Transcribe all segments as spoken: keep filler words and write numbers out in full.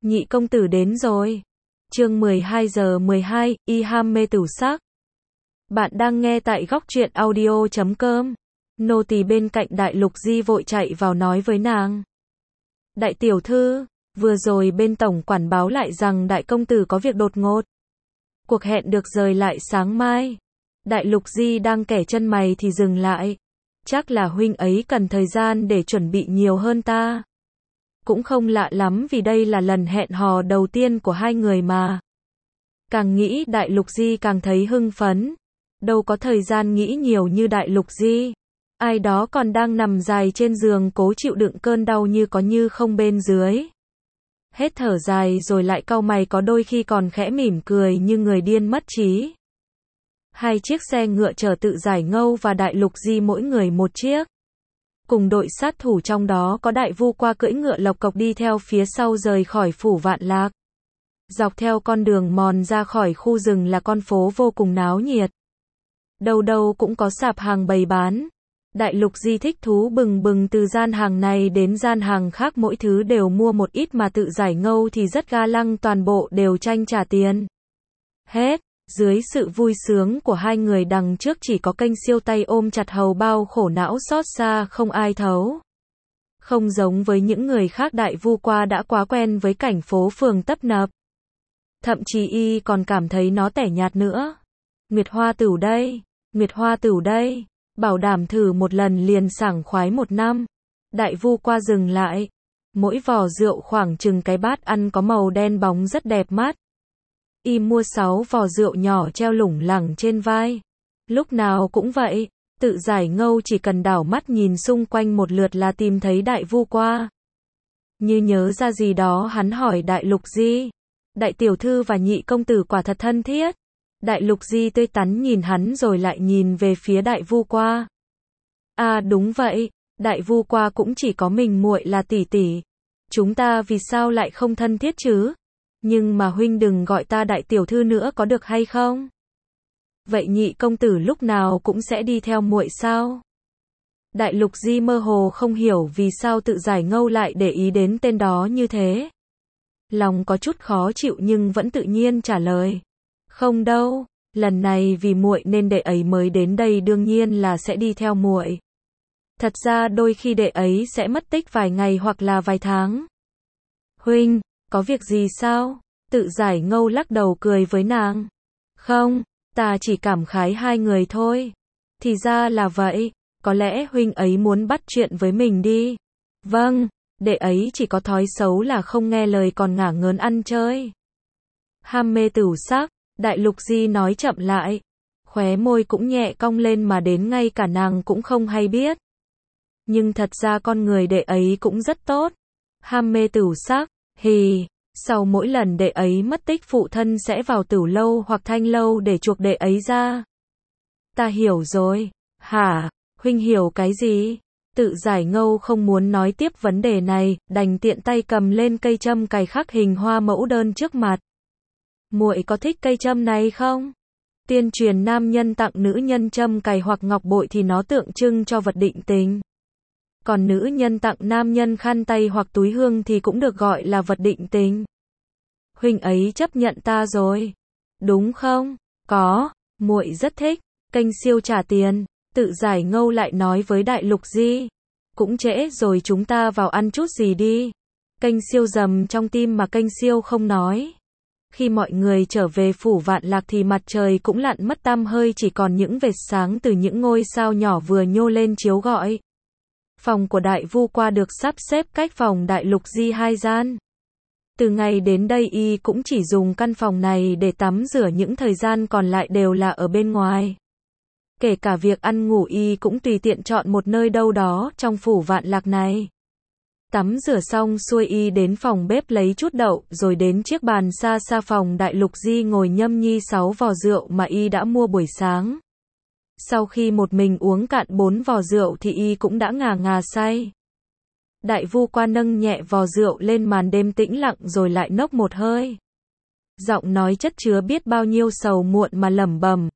Nhị công tử đến rồi. Chương mười hai giờ mười hai, y ham mê tửu sắc. Bạn đang nghe tại góc truyện audio chấm com. Nô tỳ bên cạnh Đại Lục Di vội chạy vào nói với nàng. Đại tiểu thư, vừa rồi bên tổng quản báo lại rằng đại công tử có việc đột ngột. Cuộc hẹn được rời lại sáng mai. Đại Lục Di đang kẻ chân mày thì dừng lại. Chắc là huynh ấy cần thời gian để chuẩn bị nhiều hơn ta. Cũng không lạ lắm vì đây là lần hẹn hò đầu tiên của hai người mà. Càng nghĩ Đại Lục Di càng thấy hưng phấn. Đâu có thời gian nghĩ nhiều như Đại Lục Di. Ai đó còn đang nằm dài trên giường cố chịu đựng cơn đau như có như không bên dưới. Hết thở dài rồi lại cau mày, có đôi khi còn khẽ mỉm cười như người điên mất trí. Hai chiếc xe ngựa chở Tự Giải Ngâu và Đại Lục Di mỗi người một chiếc. Cùng đội sát thủ trong đó có Đại Vu Qua cưỡi ngựa lộc cộc đi theo phía sau rời khỏi phủ Vạn Lạc. Dọc theo con đường mòn ra khỏi khu rừng là con phố vô cùng náo nhiệt. Đâu đâu cũng có sạp hàng bày bán. Đại Lục Di thích thú bừng bừng, từ gian hàng này đến gian hàng khác mỗi thứ đều mua một ít, mà Tự Giải Ngâu thì rất ga lăng, toàn bộ đều tranh trả tiền. Hết. Dưới sự vui sướng của hai người, đằng trước chỉ có Kênh Siêu tay ôm chặt hầu bao, khổ não xót xa không ai thấu. Không giống với những người khác, Đại Vu Qua đã quá quen với cảnh phố phường tấp nập. Thậm chí y còn cảm thấy nó tẻ nhạt nữa. Nguyệt Hoa Tửu đây, Nguyệt Hoa Tửu đây, bảo đảm thử một lần liền sảng khoái một năm. Đại Vu Qua dừng lại. Mỗi vò rượu khoảng chừng cái bát ăn có màu đen bóng rất đẹp mắt. Y mua sáu vò rượu nhỏ treo lủng lẳng trên vai. Lúc nào cũng vậy, Tự Giải Ngâu chỉ cần đảo mắt nhìn xung quanh một lượt là tìm thấy Đại Vu Qua. Như nhớ ra gì đó, hắn hỏi Đại Lục Di. Đại tiểu thư và nhị công tử quả thật thân thiết. Đại Lục Di tươi tắn nhìn hắn rồi lại nhìn về phía Đại Vu Qua. À đúng vậy, Đại Vu Qua cũng chỉ có mình muội là tỷ tỷ. Chúng ta vì sao lại không thân thiết chứ? Nhưng mà huynh đừng gọi ta đại tiểu thư nữa có được hay không? Vậy nhị công tử lúc nào cũng sẽ đi theo muội sao? Đại Lục Di mơ hồ không hiểu vì sao Tự Giải Ngâu lại để ý đến tên đó như thế. Lòng có chút khó chịu nhưng vẫn tự nhiên trả lời. Không đâu, lần này vì muội nên đệ ấy mới đến đây, đương nhiên là sẽ đi theo muội. Thật ra đôi khi đệ ấy sẽ mất tích vài ngày hoặc là vài tháng. Huynh, có việc gì sao? Tự Giải Ngâu lắc đầu cười với nàng. Không, ta chỉ cảm khái hai người thôi. Thì ra là vậy, có lẽ huynh ấy muốn bắt chuyện với mình đi. Vâng, đệ ấy chỉ có thói xấu là không nghe lời còn ngả ngớn ăn chơi. Ham mê tửu sắc, Đại Lục Di nói chậm lại. Khóe môi cũng nhẹ cong lên mà đến ngay cả nàng cũng không hay biết. Nhưng thật ra con người đệ ấy cũng rất tốt. Ham mê tửu sắc, hì. Sau mỗi lần đệ ấy mất tích, phụ thân sẽ vào tửu lâu hoặc thanh lâu để chuộc đệ ấy ra. Ta hiểu rồi. Hả? Huynh hiểu cái gì? Tự Giải Ngâu không muốn nói tiếp vấn đề này, đành tiện tay cầm lên cây châm cài khắc hình hoa mẫu đơn trước mặt. Muội có thích cây châm này không? Tiên truyền nam nhân tặng nữ nhân châm cài hoặc ngọc bội thì nó tượng trưng cho vật định tình. Còn nữ nhân tặng nam nhân khăn tay hoặc túi hương thì cũng được gọi là vật định tình. Huynh ấy chấp nhận ta rồi, đúng không? Có, muội rất thích. Kênh Siêu trả tiền. Tự Giải Ngâu lại nói với Đại Lục Di. Cũng trễ rồi, chúng ta vào ăn chút gì đi. Kênh Siêu rầm trong tim mà Kênh Siêu không nói. Khi mọi người trở về phủ Vạn Lạc thì mặt trời cũng lặn mất tăm hơi, chỉ còn những vệt sáng từ những ngôi sao nhỏ vừa nhô lên chiếu gọi. Phòng của Đại Vu Qua được sắp xếp cách phòng Đại Lục Di hai gian. Từ ngày đến đây y cũng chỉ dùng căn phòng này để tắm rửa, những thời gian còn lại đều là ở bên ngoài. Kể cả việc ăn ngủ y cũng tùy tiện chọn một nơi đâu đó trong phủ Vạn Lạc này. Tắm rửa xong xuôi y đến phòng bếp lấy chút đậu, rồi đến chiếc bàn xa xa phòng Đại Lục Di ngồi nhâm nhi sáu vò rượu mà y đã mua buổi sáng. Sau khi một mình uống cạn bốn vò rượu thì y cũng đã ngà ngà say. Đại Vu Qua nâng nhẹ vò rượu lên màn đêm tĩnh lặng rồi lại nốc một hơi. Giọng nói chất chứa biết bao nhiêu sầu muộn mà lẩm bẩm.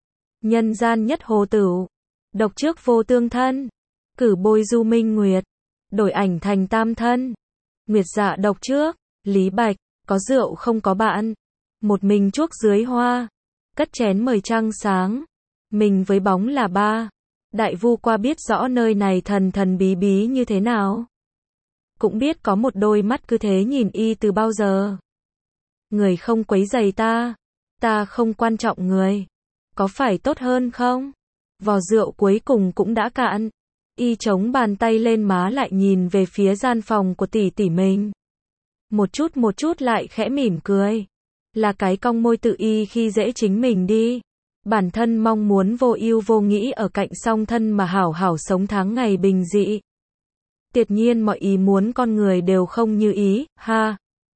Nhân gian nhất hồ tửu, độc trước vô tương thân, cử bôi du minh nguyệt, đổi ảnh thành tam thân. Nguyệt dạ độc trước, Lý Bạch, có rượu không có bạn? Một mình chuốc dưới hoa. Cất chén mời trăng sáng. Mình với bóng là ba. Đại Vu Qua biết rõ nơi này thần thần bí bí như thế nào. Cũng biết có một đôi mắt cứ thế nhìn y từ bao giờ. Người không quấy rầy ta. Ta không quan trọng người. Có phải tốt hơn không? Vò rượu cuối cùng cũng đã cạn. Y chống bàn tay lên má lại nhìn về phía gian phòng của tỷ tỷ mình. Một chút một chút lại khẽ mỉm cười. Là cái cong môi tự y khi dễ chính mình đi. Bản thân mong muốn vô ưu vô nghĩ ở cạnh song thân mà hảo hảo sống tháng ngày bình dị. Tuyệt nhiên mọi ý muốn con người đều không như ý, ha.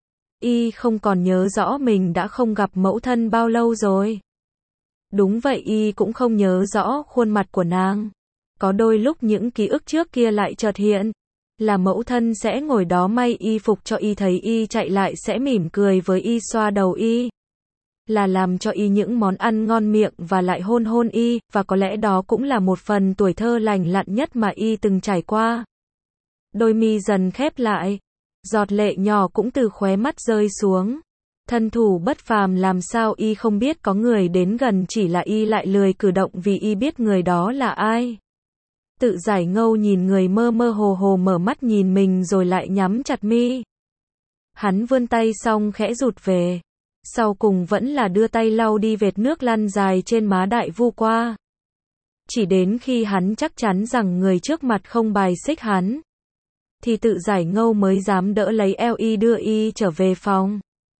Y không còn nhớ rõ mình đã không gặp mẫu thân bao lâu rồi. Đúng vậy, y cũng không nhớ rõ khuôn mặt của nàng. Có đôi lúc những ký ức trước kia lại chợt hiện. Là mẫu thân sẽ ngồi đó may y phục cho y, thấy y chạy lại sẽ mỉm cười với y, xoa đầu y. Là làm cho y những món ăn ngon miệng và lại hôn hôn y, và có lẽ đó cũng là một phần tuổi thơ lành lặn nhất mà y từng trải qua. Đôi mi dần khép lại. Giọt lệ nhỏ cũng từ khóe mắt rơi xuống. Thân thủ bất phàm làm sao y không biết có người đến gần, chỉ là y lại lười cử động vì y biết người đó là ai. Tự Giải Ngâu nhìn người mơ mơ hồ hồ mở mắt nhìn mình rồi lại nhắm chặt mi. Hắn vươn tay xong khẽ rụt về. Sau cùng vẫn là đưa tay lau đi vệt nước lăn dài trên má Đại Vu Qua. Chỉ đến khi hắn chắc chắn rằng người trước mặt không bài xích hắn, thì Tự Giải Ngâu mới dám đỡ lấy eo y đưa y trở về phòng.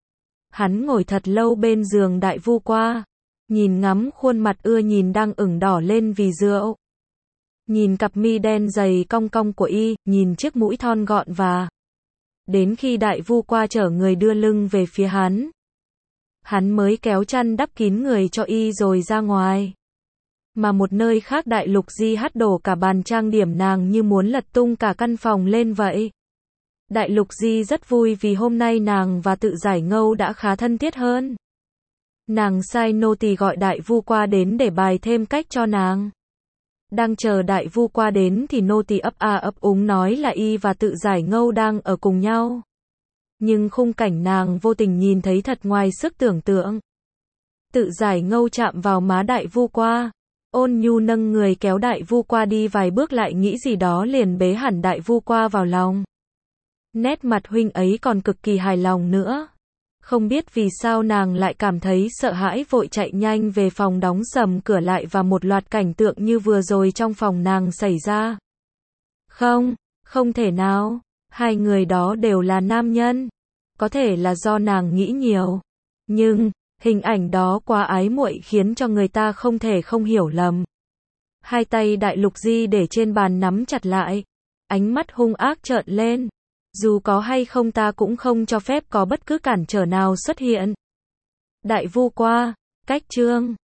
Hắn ngồi thật lâu bên giường Đại Vu Qua, nhìn ngắm khuôn mặt ưa nhìn đang ửng đỏ lên vì rượu. Nhìn cặp mi đen dày cong cong của y, nhìn chiếc mũi thon gọn và... Đến khi Đại Vu Qua trở người đưa lưng về phía hắn, hắn mới kéo chăn đắp kín người cho y rồi ra ngoài. Mà một nơi khác Đại Lục Di hất đổ cả bàn trang điểm nàng như muốn lật tung cả căn phòng lên vậy. Đại Lục Di rất vui vì hôm nay nàng và Tự Giải Ngâu đã khá thân thiết hơn. Nàng sai nô tỳ gọi Đại Vu Qua đến để bài thêm cách cho nàng. Đang chờ Đại Vu Qua đến thì nô tỳ ấp a ấp úng nói là y và Tự Giải Ngâu đang ở cùng nhau. Nhưng khung cảnh nàng vô tình nhìn thấy thật ngoài sức tưởng tượng. Tự Giải Ngâu chạm vào má Đại Vu Qua, ôn nhu nâng người kéo Đại Vu Qua đi vài bước, lại nghĩ gì đó liền bế hẳn Đại Vu Qua vào lòng. Nét mặt huynh ấy còn cực kỳ hài lòng nữa. Không biết vì sao nàng lại cảm thấy sợ hãi, vội chạy nhanh về phòng đóng sầm cửa lại và một loạt cảnh tượng như vừa rồi trong phòng nàng xảy ra. Không, không thể nào, hai người đó đều là nam nhân. Có thể là do nàng nghĩ nhiều. Nhưng, hình ảnh đó quá ái muội khiến cho người ta không thể không hiểu lầm. Hai tay Đại Lục Di để trên bàn nắm chặt lại. Ánh mắt hung ác trợn lên. Dù có hay không ta cũng không cho phép có bất cứ cản trở nào xuất hiện. Đại Vu Qua, cách chương